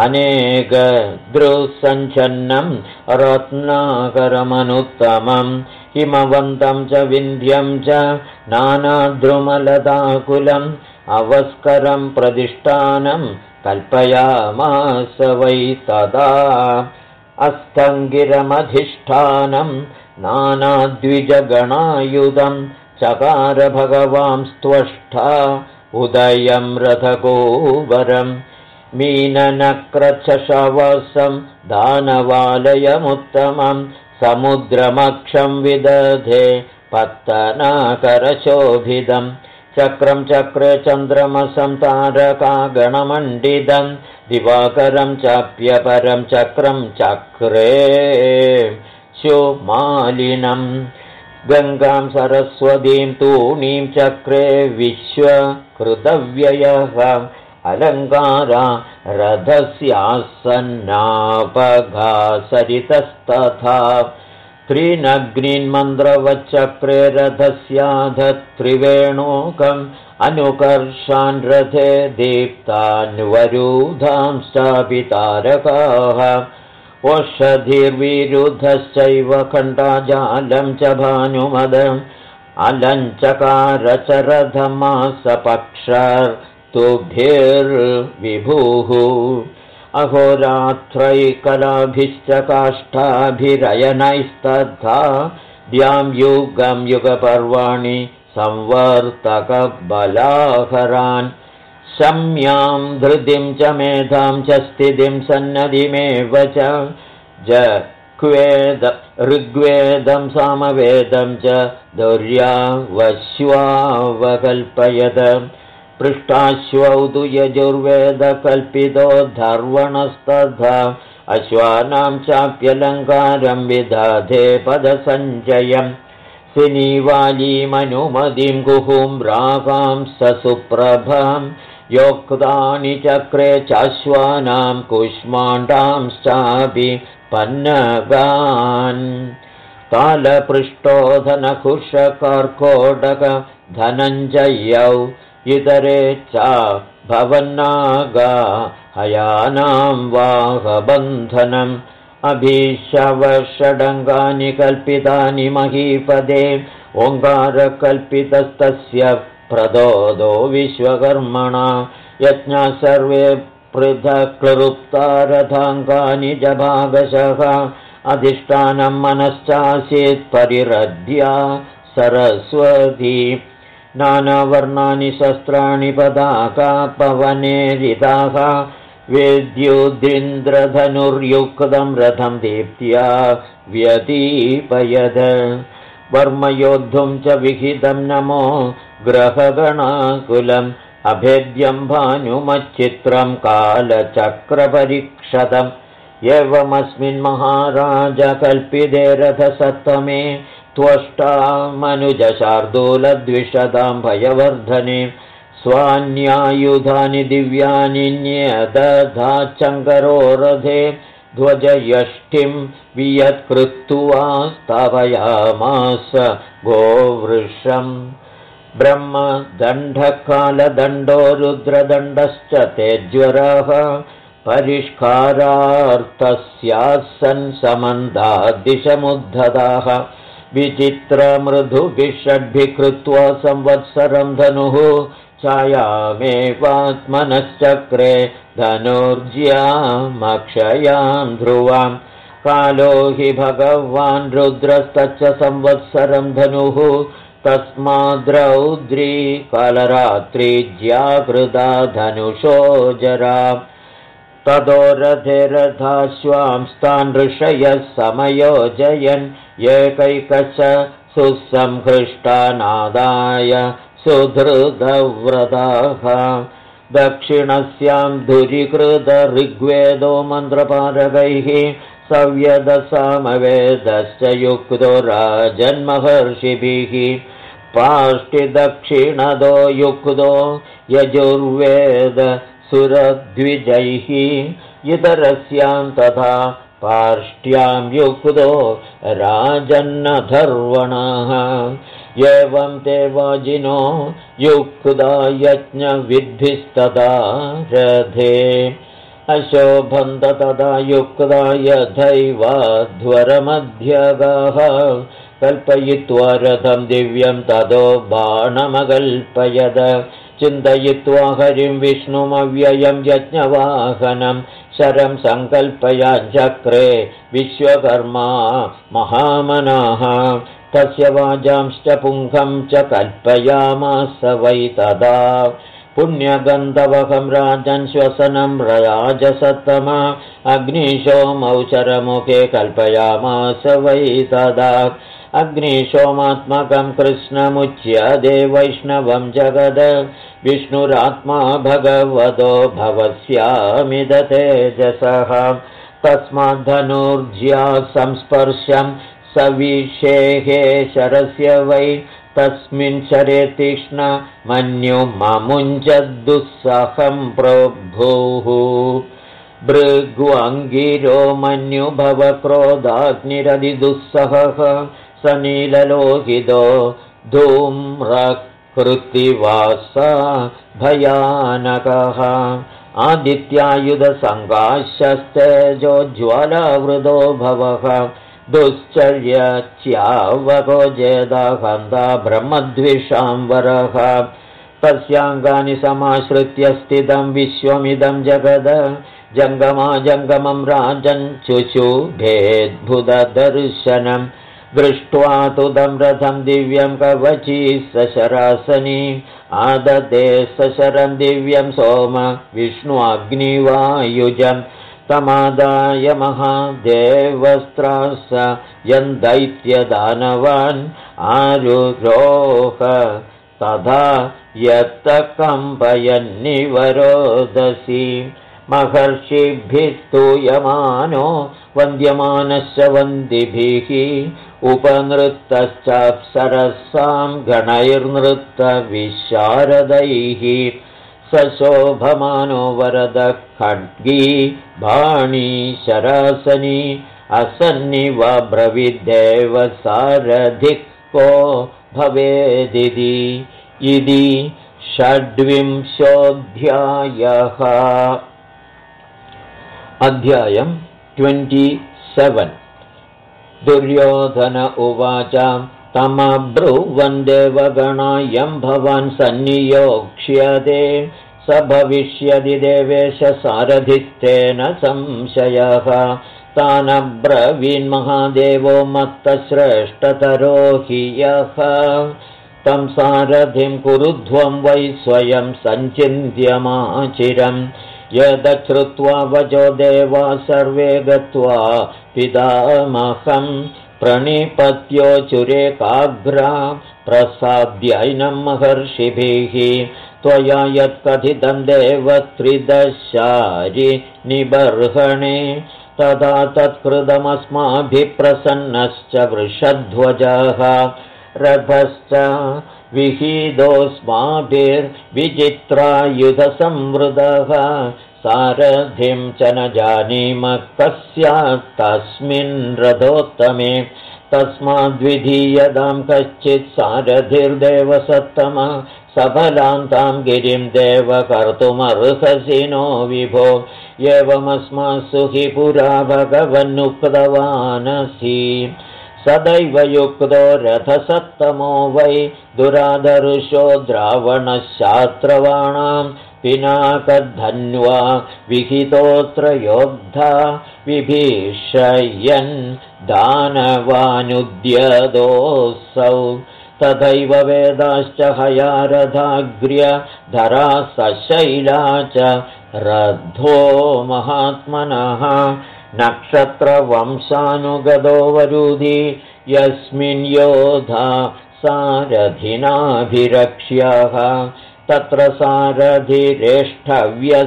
अनेकदृसञ्छन्नं रत्नाकरमनुत्तमं हिमवन्तं च विन्ध्यं च नानाद्रुमलताकुलम् अवस्करं प्रतिष्ठानं कल्पयामास वै तदा अस्तङ्गिरमधिष्ठानं नानाद्विजगणायुधं चकार भगवांस्त्वष्टा उदयं रथकोवरं मीननक्रच्छशवसं दानवालयमुत्तमं समुद्रमक्षं विदधे पत्तनाकरशोभितं चक्रं चक्रे चन्द्रमसं तारकागणमण्डितं दिवाकरं चाप्यपरं चक्रं चक्रे शुमालिनम् गङ्गां सरस्वतीं तूणीं चक्रे विश्वकृतव्ययः अलङ्कारा रथस्यासन्नापगा सरितस्तथा त्रिनग्नीन्मन्त्रवच्चक्रे रथस्याध त्रिवेणूकम् अनुकर्षान् रथे दीप्तान्वरूधां स्थापितारकाः ओषधिर्विरुधश्चैव खण्डाजालं च भानुमदम् अलञ्चकारचरधमासपक्षर्तुभिर्विभुः अहोरात्रैकलाभिश्च काष्ठाभिरयनैस्तथा द्यां युगं युगपर्वाणि संवर्तकबलाहरान् शम्यां धृतिं च मेधां च स्थितिं सन्नदिमेव च ऋग्वेदं सामवेदं च दुर्यावश्वावकल्पयत पृष्ठाश्वौ तु यजुर्वेदकल्पितो धर्वणस्तथा अश्वानां चाप्यलङ्कारं विदधे पदसञ्चयम् सिनीवालीमनुमतिं गुहुं रागां ससुप्रभां योक्तानि चक्रे चाश्वानां कुष्माण्डांश्चापि पन्नगान् कालपृष्ठोधनकुशकर्कोटक धनञ्जयौ इतरे च भवन्नागा हयानां वाहबन्धनम् अभीशवषडङ्गानि कल्पितानि महीपदे ओङ्कारकल्पितस्तस्य प्रदोदो विश्वकर्मणा यज्ञा सर्वे पृथक्लृप्तारथाङ्गानि जभागशः अधिष्ठानं मनश्चासीत् परिरध्या सरस्वती नानावर्णानि शस्त्राणि पदाका पवनेरिताः वेद्युद्रिन्द्रधनुर्युक्तं रथं दीप्त्या व्यतीपयद वर्मयोद्धुं च विहितं नमो ग्रहगणाकुलम् अभेद्यं भानुमच्चित्रं कालचक्रपरीक्षतम् एवमस्मिन् महाराज कल्पिते रथसप्तमे त्वष्टा मनुजशार्दूलद्विषदां भयवर्धने स्वान्यायुधानि दिव्यानि न्यदधाच्चङ्करो रथे ध्वजयष्टिं वियत्कृत्वा स्थापयामास गोवृषम् ब्रह्मदण्डकालदण्डो रुद्रदण्डश्च तेज्वरः परिष्कारार्थस्यासन् समन्दाद्दिशमुद्धताः विचित्रमृदुभिः षड्भिः कृत्वा संवत्सरं धनुः छायामेवात्मनश्चक्रे धनुर्ज्यामक्षयां ध्रुवां कालो हि भगवान् रुद्रस्तच्च संवत्सरं धनुः तस्माद्रौद्री कालरात्रि ज्याकृता धनुषो जरा ततो रथे रथाश्वांस्तान् ऋषयः समयोजयन् एकैकश सुसंहृष्टानादाय सुधृतव्रताः दक्षिणस्यां धुरीकृत ऋग्वेदो मन्त्रपारकैः सव्यदसामवेदश्च युक्तो राजन्महर्षिभिः पाष्टिदक्षिणदो युक्तो यजुर्वेद सुरद्विजैः इतरस्यां तथा पाष्ट्यां युक्तो राजन्नधर्वणः एवं ते वाजिनो युक्ता यज्ञविद्भिस्तदा रथे अशोभन्त तदा युक्ता यथैवाध्वरमध्यगाः कल्पयित्वा रथं दिव्यं ततो बाणमकल्पयद चिन्तयित्वा हरिं विष्णुमव्ययं यज्ञवाहनं शरं सङ्कल्पयाञ्चक्रे विश्वकर्मा महामनाः तस्य वाजांश्च पुङ्खं च कल्पयामास वै तदा पुण्यगन्धवहं राजन् श्वसनं राजसत्तमा अग्निशोमौचरमुखे कल्पयामास वै तदा अग्निशोमात्मकं कृष्णमुच्यते वैष्णवं जगद विष्णुरात्मा भगवतो भवस्यामिद तेजसः तस्माद्धनुर्ज्या संस्पर्शं सविषेहे शरस्य वै तस्मिन् शरे तीक्ष्ण मन्युममुञ्जद्दुस्सहं प्रभुः भृग्वाङ्गिरो मन्युभव क्रोधाग्निरदिदुस्सहः सनीललोहितो धूम्रकृत्तिवासा भयानकः आदित्यायुधसङ्गाशस्तेजोज्ज्वलवृतो भवः दुश्चर्यच्यावको जेदाहन्ता ब्रह्मद्विषाम्बरः तस्याङ्गानि समाश्रित्य स्थितं विश्वमिदं जगद जङ्गमं राजन् चुशुभेद्भुतदर्शनं दृष्ट्वा तुदं रथं दिव्यं कवची सशरासनी आददे सशरं दिव्यं सोम विष्णुअग्निवायुजम् तमादाय महादेवस्त्रास यन्दैत्यदानवान् आरुरोह तथा यत्कम्पयन्निवरोदसि महर्षिभिः स्तूयमानो वन्द्यमानश्च वन्दिभिः उपनृत्तश्चाप्सरसां गणैर्नृत्तविशारदैः सशोभमानो वरदः खड्गी बाणी शरासनी असन्निव ब्रवीद्देव सारथिः को भवेदिति। इति षड्विंशोऽध्यायः। अध्यायम् 27। दुर्योधन उवाच तमब्रुवन् देवगणायं भवान् सन्नियोक्ष्यते स भविष्यति देवेश सारथिस्तेन संशयः। तानब्रवीन्महादेवो मत्तश्रेष्ठतरो हि यः तं सारथिं कुरुध्वं वै स्वयं सञ्चिन्त्यमाचिरम्। यदश्रुत्वा वचो देवा सर्वे गत्वा पितामहं प्रणिपत्योचुरेकाग्रा प्रसाद्यैनं महर्षिभिः। त्वया यत्कथितं देव त्रिदशारि निबर्हणे तदा तत्कृतमस्माभिः प्रसन्नश्च वृषध्वजः। रथश्च विहितोऽस्माभिर्विचित्रायुधसंवृतः सारथिं च न जानीमः कस्यात् तस्मिन् रथोत्तमे। तस्माद्विधीयतां कश्चित् सारथिर्देवसत्तमः सफलां तां गिरिं देव कर्तुमर्हसि नो विभो। एवमस्मासु हि पुरा भगवन्नुक्तवानसि। सदैव युक्तो रथसत्तमो वै दुराधरुषो द्रावणशात्रवाणां पिनाकधन्वा विहितोऽत्र योद्धा विभीषयन् दानवानुद्यतोऽसौ। तथैव वेदाश्च हयारथाग्र्य धरा सशैला च रथो महात्मनः। नक्षत्रवंशानुगतो वरुधि यस्मिन् योधा सारथिनाभिरक्ष्यः। तत्र सारथिरेष्ठव्य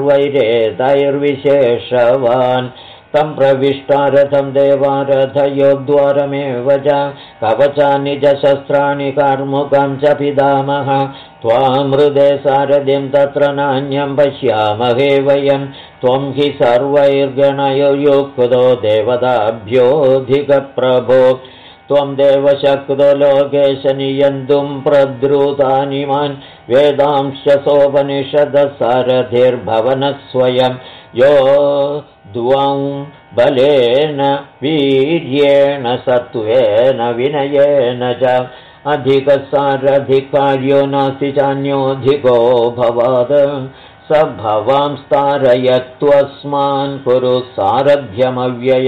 सर्वैरेतैर्विशेषवान्। तं प्रविष्टारथं देवारथयोद्वारमेव च कवचानि च शस्त्राणि कार्मुकं च पितामह। त्वामृदे सारथिं तत्र नान्यं पश्यामहे वयं। त्वं हि सर्वैर्गणयुक्तो देवताभ्योऽधिकप्रभो। त्वं देवशक्तो लोकेश नियन्तुं प्रद्रुतानिमान् वेदांश्च सोपनिषदः सारथिर्भवनः स्वयं। यो द्वं बलेन वीर्येण सत्त्वेन विनयेन च अधिकसारधिकार्यो नास्ति चान्योऽधिको भवात्। स भवां स्तारयत्वस्मान् कुरु सारथ्यमव्यय।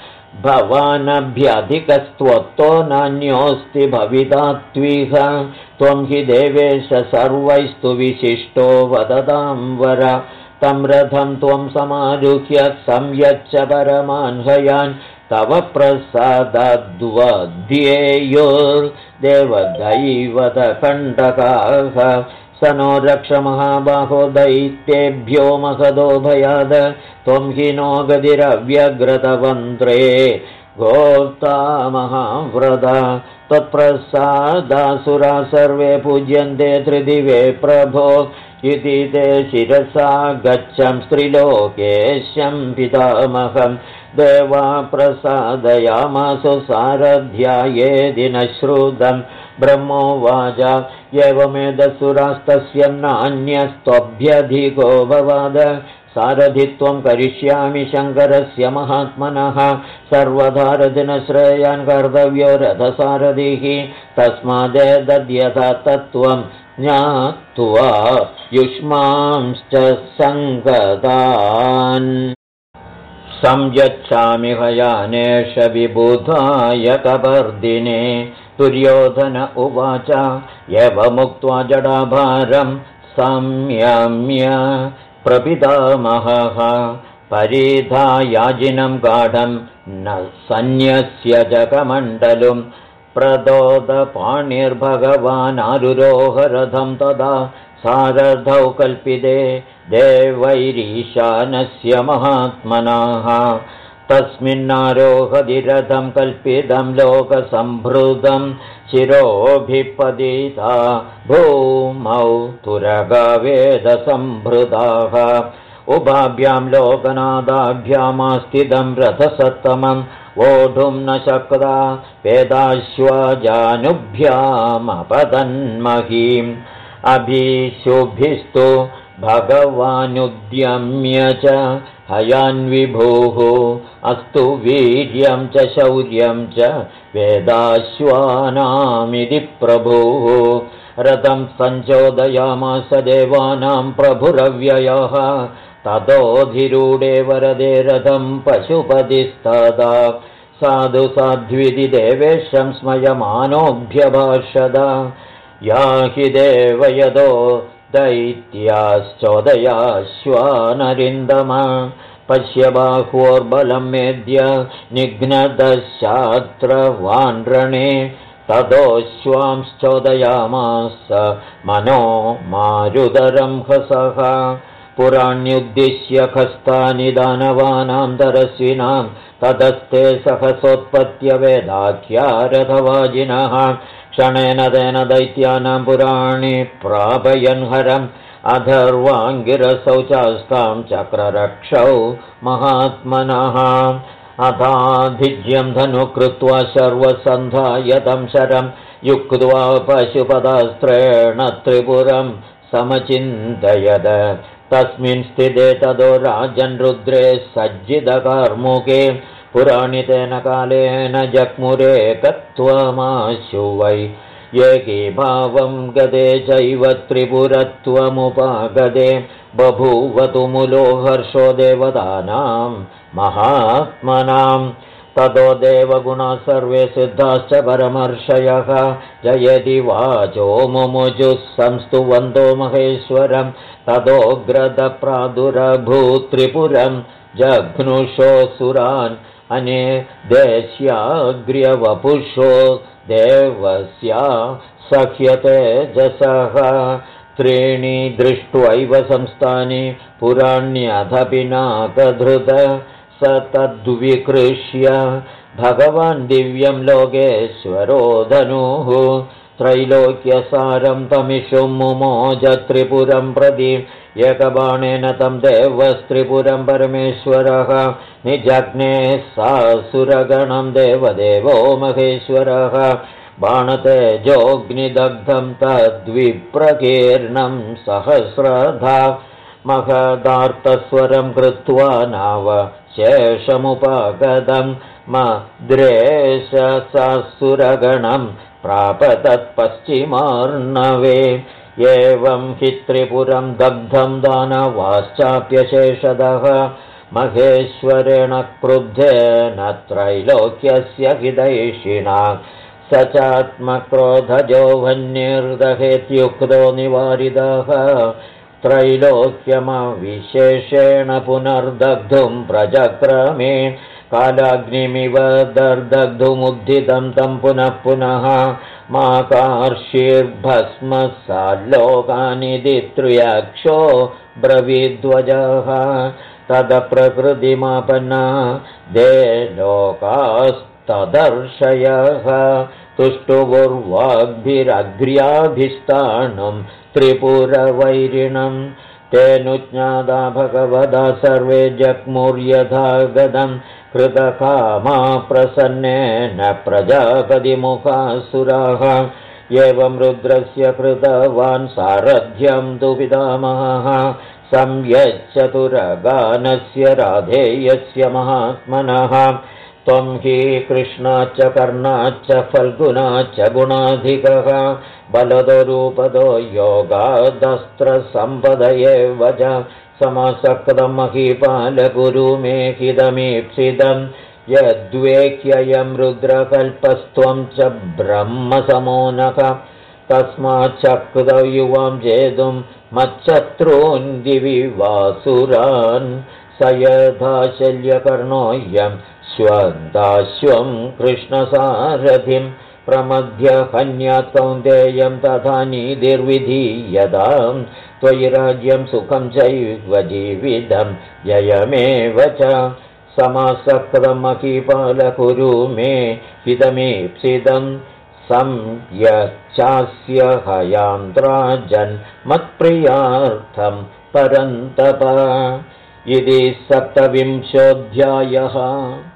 भवानभ्यधिकस्त्वत्तो नान्योऽस्ति भविता त्विह। त्वं हि देवेश सर्वैस्तु विशिष्टो वदतां वर। तं रथं त्वं समारुह्य संयच्छ परमान्हयान् तव प्रसादाद्वध्येयोर्देवदैवतकण्टकाः। स नो रक्ष महाबाहो दैत्येभ्यो महदो भयाद। त्वं हि नो गतिरव्यग्रतवन्त्रे गोप्ता महाव्रता। त्वत्प्रसादासुरा सर्वे पूज्यन्ते त्रिदिवे प्रभो। इति ते शिरसा गच्छं स्त्रीलोकेशं पितामहं। देवा प्रसादयामासु सारध्यायेदि न श्रुतं। ब्रह्मोवाच एवमेतत्सुरास्तस्य नान्यस्त्वभ्यधिको भवाद। सारथित्वं करिष्यामि शङ्करस्य महात्मनः। सर्वथा रथिनश्रेयान् कर्तव्यो रथसारथिः। तस्मादेतद्यथा तत्त्वं ज्ञात्वा युष्मांश्च सङ्गतान् संयच्छामि हयानेश विबुधाय कपर्दिने। दुर्योधन उवाच एवमुक्त्वा जडाभारं संयम्य प्रपितामहः परिधायाजिनं गाढं न सन्न्यस्य जगमण्डलम्। प्रदोदपाणिर्भगवानारुरोहरथं तदा सारथौ कल्पिते देवैरीशानस्य महात्मनः। तस्मिन्नारोहदिरथं कल्पितं लोकसम्भृतं शिरोभिपदिता भूमौ तुरगवेदसम्भृताः उभाभ्यां लोकनादाभ्यामास्थितं रथसत्तमं वोढुं न शक्ता वेदाश्वजानुभ्यामपतन्महीम् अभीशुभिस्तु भगवानुद्यम्य च हयान्विभुः अस्तु वीर्यं च शौर्यं च वेदाश्वानामिति प्रभुः रथं सञ्चोदयामास देवानां प्रभुरव्ययः ततोऽधिरूढे वरदे रथं पशुपतिस्तदा साधु साध्विति देवेशं स्मयमानोऽभ्यभाषद याहि देवयदो दैत्याश्चोदयाश्वानरिन्दम पश्य बाह्वोर्बलं मेद्य निघ्नदशात्रवान् रणे ततोऽश्वांश्चोदयामास मनो मारुदरं हसः पुराण्युद्दिश्य खस्तानि दानवानां तरस्विनां ततस्ते सहसोत्पत्य वेदाख्या रथवाजिनः क्षणेन तेन दैत्यानां पुराणि प्रापयन् हरम् अधर्वाङ्गिरसौ चास्तां चक्ररक्षौ महात्मनः अथाधिज्यं धनु कृत्वा शर्वसन्धायतं शरं युक्त्वा पशुपदास्त्रेण त्रिपुरं समचिन्तयद तस्मिन् स्थिते तदो राजन् रुद्रे सज्जितकार्मुके पुराणि तेन कालेन जग्मुरेकत्वमाशु वै एकीभावं गदे चैव त्रिपुरत्वमुपागदे बभूवतु मुलो हर्षो देवतानां महात्मनां ततो देवगुणा सर्वे सिद्धाश्च परमर्षयः जयति वाचो मुमुजुः संस्तुवन्तो महेश्वरं ततोऽग्रतप्रादुरभूत्त्रिपुरं जघ्नुषोऽसुरान् अने देश्याग्र्यवपुषो देवस्या सख्यतेजसः त्रीणि दृष्ट्वैव संस्थानि पुराण्यधपिनाकधृत स तद्विकृष्य भगवान् दिव्यं लोकेश्वरो धनुः त्रैलोक्यसारं तमिषुं मुमोज त्रिपुरं प्रति एकबाणेन तं देवस्त्रिपुरं परमेश्वरः निजग्ने सासुरगणं देवदेवो महेश्वरः बाणतेजोऽग्निदग्धं तद्विप्रकीर्णं सहस्रधा महदार्तस्वरं कृत्वा नाव शेषमुपगतं मद्रेशसासुरगणं प्राप तत्पश्चिमार्णवे एवं हि त्रिपुरं दग्धं दानवाश्चाप्यशेषदः महेश्वरेण क्रुद्धेन त्रैलोक्यस्य हितैषिणा स चात्मक्रोधजो वह्निर्दहेत्युक्तो निवारितः त्रैलोक्यमविशेषेण पुनर्दग्धुं प्रचक्रमे कालाग्निमिव दर्दग्धुमुद्धितं तं पुनः पुनः माकार्षीर्भस्मसाल्लोकानिधि त्र्यक्षो ब्रवीद्वजः तदप्रकृतिमापन्ना दे लोकास्तदर्शयः तुष्टुपुर्वाग्भिरग्र्याभिस्ताणुं त्रिपुरवैरिणं तेनुज्ञाता भगवदा सर्वे जग्मुर्यथा गदं कृतकामा प्रसन्नेन प्रजापतिमुखासुराः एवं रुद्रस्य कृतवान् सारथ्यं तु पितामहः संयच्चतुरगानस्य राधेयस्य महात्मनः त्वं हि कृष्णाच्च कर्णाच्च फल्गुनाच्च गुणाधिकः बलदो रूपदो योगादस्त्रसम्पदये वच समासक्तं महीपालगुरु मे हितमीप्सितं यद्वेक्ययं रुद्रकल्पस्त्वं च ब्रह्मसमोनः तस्माच्चक्रुतौ युवां जेतुं मच्छत्रून् दिवि वासुरान् स यथा शल्यकर्णोऽयं श्वन्ताश्वं कृष्णसारथिं प्रमध्य हन्यात् कौन्तेयं तथा नीतिर्विधीयतां त्वयि राज्यं सुखं चैव जीवितं जयमेव च समासक्तमखिपालकुरु मे हितमीप्सितं संयच्छास्य हयान्त्राजन्मत्प्रियार्थं परन्तप। इति 27ोऽध्यायः।